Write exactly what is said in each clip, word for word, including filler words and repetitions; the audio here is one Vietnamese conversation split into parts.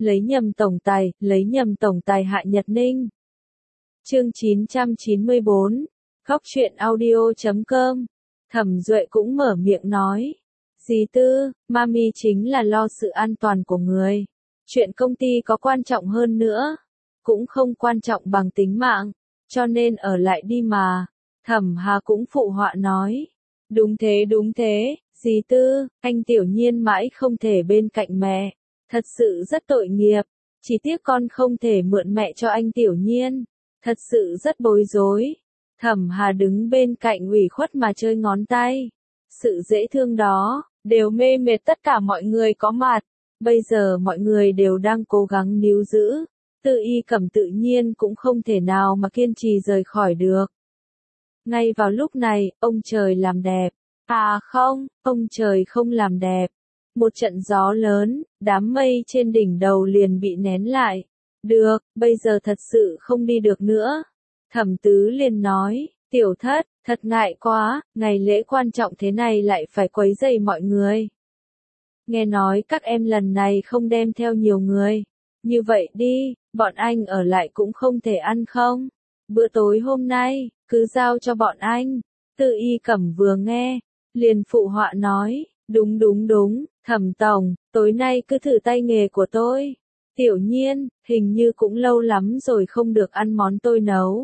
lấy nhầm tổng tài, lấy nhầm tổng tài Hạ Nhật Ninh. Chương chín trăm chín mươi bốn, Góc truyện audio chấm com. Thẩm Duệ cũng mở miệng nói. Dì Tư, Mami chính là lo sự an toàn của người. Chuyện công ty có quan trọng hơn nữa. Cũng không quan trọng bằng tính mạng. Cho nên ở lại đi mà. Thẩm Hà cũng phụ họa nói. Đúng thế đúng thế, dì Tư, anh Tiểu Nhiên mãi không thể bên cạnh mẹ. Thật sự rất tội nghiệp. Chỉ tiếc con không thể mượn mẹ cho anh Tiểu Nhiên. Thật sự rất bối rối. Thẩm Hà đứng bên cạnh ủy khuất mà chơi ngón tay. Sự dễ thương đó, đều mê mệt tất cả mọi người có mặt. Bây giờ mọi người đều đang cố gắng níu giữ. Tư Y Cẩm tự nhiên cũng không thể nào mà kiên trì rời khỏi được. Ngay vào lúc này, ông trời làm đẹp. À không, ông trời không làm đẹp. Một trận gió lớn, đám mây trên đỉnh đầu liền bị nén lại. Được, bây giờ thật sự không đi được nữa. Thẩm Tứ liền nói, Tiểu Thất, thật ngại quá, ngày lễ quan trọng thế này lại phải quấy rầy mọi người. Nghe nói các em lần này không đem theo nhiều người. Như vậy đi, bọn anh ở lại cũng không thể ăn không? Bữa tối hôm nay, cứ giao cho bọn anh. Tư Y Cẩm vừa nghe, liền phụ họa nói, đúng đúng đúng, Thẩm Tổng, tối nay cứ thử tay nghề của tôi. Tiểu Nhiên, hình như cũng lâu lắm rồi không được ăn món tôi nấu.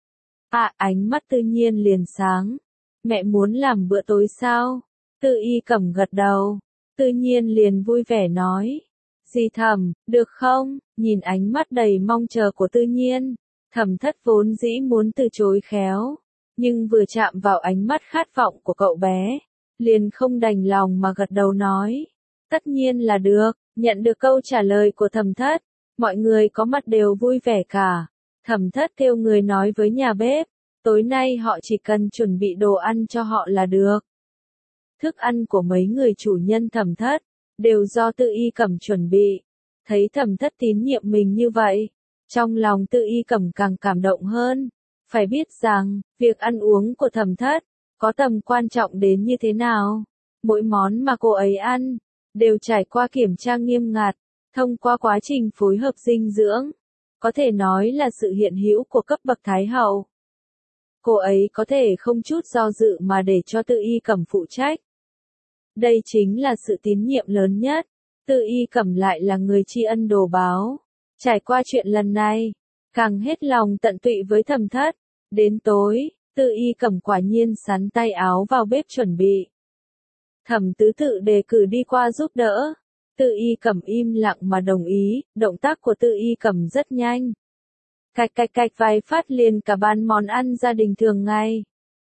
À, ánh mắt Tư Nhiên liền sáng. Mẹ muốn làm bữa tối sao? Tư Y Cẩm gật đầu. Tư Nhiên liền vui vẻ nói. Dì Thẩm, được không? Nhìn ánh mắt đầy mong chờ của Tư Nhiên. Thẩm Thất vốn dĩ muốn từ chối khéo. Nhưng vừa chạm vào ánh mắt khát vọng của cậu bé. Liền không đành lòng mà gật đầu nói. Tất nhiên là được. Nhận được câu trả lời của Thẩm Thất. Mọi người có mặt đều vui vẻ cả. Thẩm Thất kêu người nói với nhà bếp. Tối nay họ chỉ cần chuẩn bị đồ ăn cho họ là được. Thức ăn của mấy người chủ nhân Thẩm Thất. Đều do Tư Y Cẩm chuẩn bị. Thấy Thẩm Thất tín nhiệm mình như vậy. Trong lòng Tư Y Cẩm càng cảm động hơn. Phải biết rằng, việc ăn uống của Thẩm Thất. Có tầm quan trọng đến như thế nào. Mỗi món mà cô ấy ăn. Đều trải qua kiểm tra nghiêm ngặt. Thông qua quá trình phối hợp dinh dưỡng. Có thể nói là sự hiện hữu của cấp bậc Thái Hậu. Cô ấy có thể không chút do dự mà để cho Tư Y Cẩm phụ trách. Đây chính là sự tín nhiệm lớn nhất. Tư Y Cẩm lại là người tri ân đồ báo. Trải qua chuyện lần này, càng hết lòng tận tụy với Thẩm Thất. Đến tối, Tư Y Cẩm quả nhiên sắn tay áo vào bếp chuẩn bị. Thẩm Tứ tự đề cử đi qua giúp đỡ. Tư Y Cẩm im lặng mà đồng ý, động tác của Tư Y Cẩm rất nhanh. Cạch cạch cạch vài phát liền cả bàn món ăn gia đình thường ngày.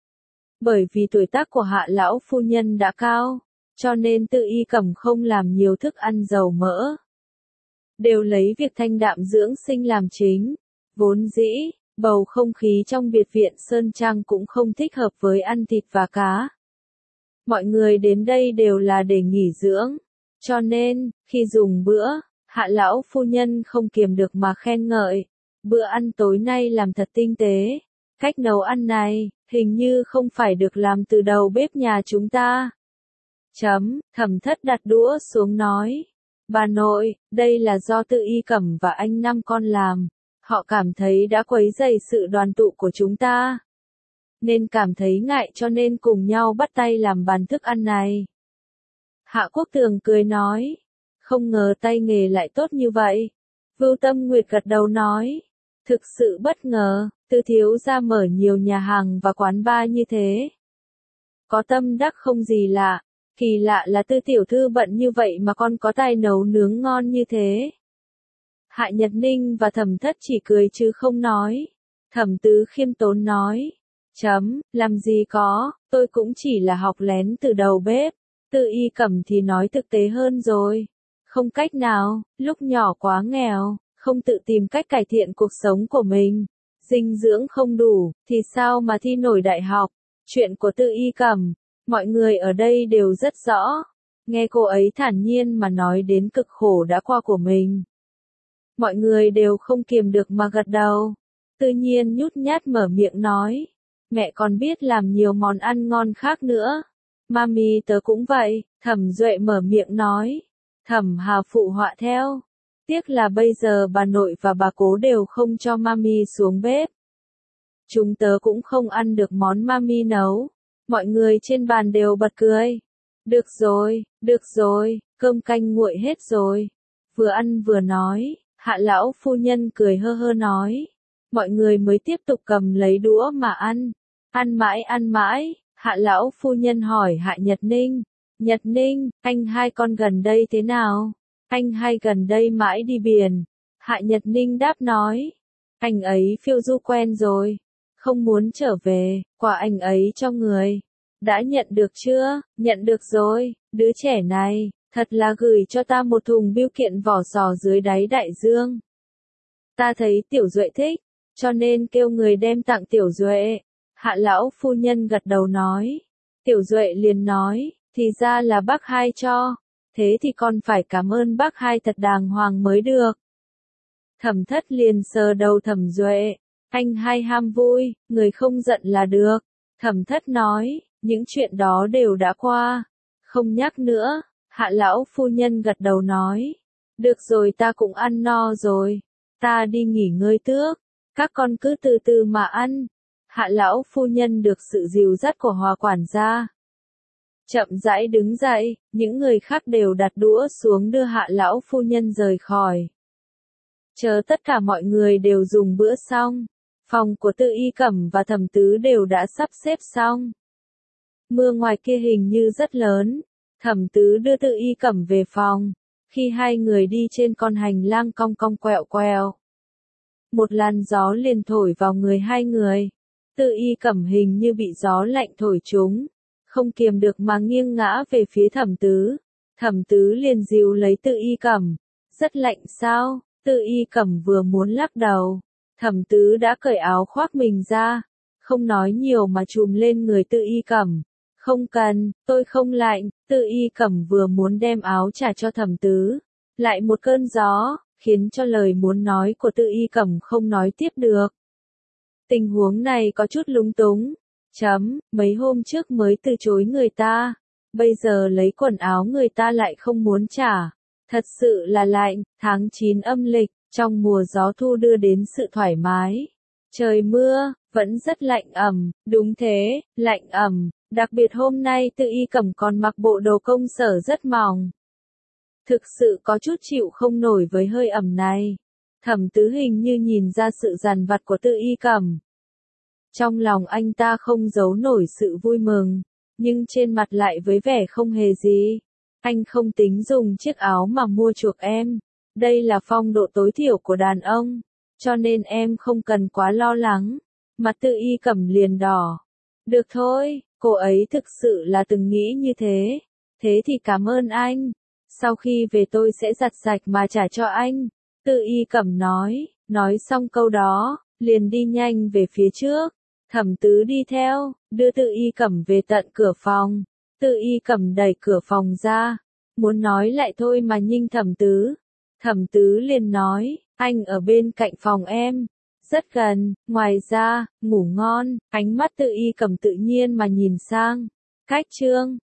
Bởi vì tuổi tác của Hạ lão phu nhân đã cao, cho nên Tư Y Cẩm không làm nhiều thức ăn dầu mỡ. Đều lấy việc thanh đạm dưỡng sinh làm chính. Vốn dĩ, bầu không khí trong biệt viện Sơn Trang cũng không thích hợp với ăn thịt và cá. Mọi người đến đây đều là để nghỉ dưỡng. Cho nên, khi dùng bữa, Hạ lão phu nhân không kiềm được mà khen ngợi. Bữa ăn tối nay làm thật tinh tế. Cách nấu ăn này, hình như không phải được làm từ đầu bếp nhà chúng ta. Chấm, Thẩm Thất đặt đũa xuống nói. Bà nội, đây là do Tư Y Cẩm và anh năm con làm. Họ cảm thấy đã quấy rầy sự đoàn tụ của chúng ta. Nên cảm thấy ngại cho nên cùng nhau bắt tay làm bàn thức ăn này. Hạ Quốc Tường cười nói. Không ngờ tay nghề lại tốt như vậy. Vưu Tâm Nguyệt gật đầu nói. Thực sự bất ngờ, Tư thiếu gia mở nhiều nhà hàng và quán bar như thế. Có tâm đắc không gì lạ. Kỳ lạ là Tư tiểu thư bận như vậy mà con có tài nấu nướng ngon như thế. Hạ Nhật Ninh và Thẩm Thất chỉ cười chứ không nói. Thẩm Tứ khiêm tốn nói. Chấm, làm gì có, tôi cũng chỉ là học lén từ đầu bếp. Tư Y Cẩm thì nói thực tế hơn rồi. Không cách nào, lúc nhỏ quá nghèo, không tự tìm cách cải thiện cuộc sống của mình. Dinh dưỡng không đủ, thì sao mà thi nổi đại học. Chuyện của Tư Y Cẩm, mọi người ở đây đều rất rõ. Nghe cô ấy thản nhiên mà nói đến cực khổ đã qua của mình. Mọi người đều không kiềm được mà gật đầu. Tự nhiên nhút nhát mở miệng nói. Mẹ còn biết làm nhiều món ăn ngon khác nữa. Mami tớ cũng vậy, Thẩm Duệ mở miệng nói. Thẩm Hà phụ họa theo. Tiếc là bây giờ bà nội và bà cố đều không cho mami xuống bếp. Chúng tớ cũng không ăn được món mami nấu. Mọi người trên bàn đều bật cười. Được rồi, được rồi, cơm canh nguội hết rồi. Vừa ăn vừa nói, Hạ lão phu nhân cười hơ hơ nói. Mọi người mới tiếp tục cầm lấy đũa mà ăn. Ăn mãi ăn mãi, Hạ lão phu nhân hỏi Hạ Nhật Ninh. Nhật Ninh, anh hai con gần đây thế nào? Anh hai gần đây mãi đi biển. Hạ Nhật Ninh đáp nói. Anh ấy phiêu du quen rồi. Không muốn trở về, quà anh ấy cho người. Đã nhận được chưa? Nhận được rồi, đứa trẻ này, thật là gửi cho ta một thùng bưu kiện vỏ sò dưới đáy đại dương. Ta thấy Tiểu Duệ thích, cho nên kêu người đem tặng Tiểu Duệ. Hạ lão phu nhân gật đầu nói. Tiểu Duệ liền nói, thì ra là bác hai cho. Thế thì con phải cảm ơn bác hai thật đàng hoàng mới được. Thẩm Thất liền sờ đầu Thẩm Duệ. Anh hai ham vui, người không giận là được. Thẩm Thất nói, những chuyện đó đều đã qua. Không nhắc nữa. Hạ lão phu nhân gật đầu nói. Được rồi, ta cũng ăn no rồi. Ta đi nghỉ ngơi trước. Các con cứ từ từ mà ăn. Hạ lão phu nhân được sự dìu dắt của Hòa quản gia. Chậm rãi đứng dậy, những người khác đều đặt đũa xuống đưa Hạ lão phu nhân rời khỏi. Chờ tất cả mọi người đều dùng bữa xong, phòng của Tự Y Cẩm và Thẩm Tứ đều đã sắp xếp xong. Mưa ngoài kia hình như rất lớn. Thẩm Tứ đưa Tự Y Cẩm về phòng. Khi hai người đi trên con hành lang cong cong quẹo quẹo, một làn gió liền thổi vào người hai người. Tự Y Cẩm hình như bị gió lạnh thổi trúng, không kiềm được mà nghiêng ngã về phía Thẩm Tứ. Thẩm Tứ liền dìu lấy Tự Y Cẩm. Rất lạnh sao? Tự Y Cẩm vừa muốn lắc đầu, Thẩm Tứ đã cởi áo khoác mình ra, không nói nhiều mà trùm lên người Tự Y Cẩm. Không cần, tôi không lạnh. Tự Y Cẩm vừa muốn đem áo trả cho Thẩm Tứ, lại một cơn gió, khiến cho lời muốn nói của Tự Y Cẩm không nói tiếp được. Tình huống này có chút lúng túng. Chấm, mấy hôm trước mới từ chối người ta, bây giờ lấy quần áo người ta lại không muốn trả. Thật sự là lạnh. Tháng chín âm lịch, trong mùa gió thu đưa đến sự thoải mái. Trời mưa, vẫn rất lạnh ẩm. Đúng thế, lạnh ẩm. Đặc biệt hôm nay Tự Y Cẩm còn mặc bộ đồ công sở rất mỏng. Thực sự có chút chịu không nổi với hơi ẩm này. Thẩm Tứ hình như nhìn ra sự dằn vặt của Tự Y Cẩm. Trong lòng anh ta không giấu nổi sự vui mừng, nhưng trên mặt lại với vẻ không hề gì. Anh không tính dùng chiếc áo mà mua chuộc em. Đây là phong độ tối thiểu của đàn ông, cho nên em không cần quá lo lắng. Mặt Tự Y Cẩm liền đỏ. Được thôi, cô ấy thực sự là từng nghĩ như thế. Thế thì cảm ơn anh. Sau khi về tôi sẽ giặt sạch mà trả cho anh. Tự Y Cẩm nói. Nói xong câu đó, liền đi nhanh về phía trước. Thẩm Tứ đi theo, đưa Tự Y Cẩm về tận cửa phòng. Tự Y Cẩm đẩy cửa phòng ra, muốn nói lại thôi mà nhinh Thẩm Tứ. Thẩm Tứ liền nói, anh ở bên cạnh phòng em, rất gần, ngoài ra, ngủ ngon. Ánh mắt Tự Y Cẩm tự nhiên mà nhìn sang. Cách chương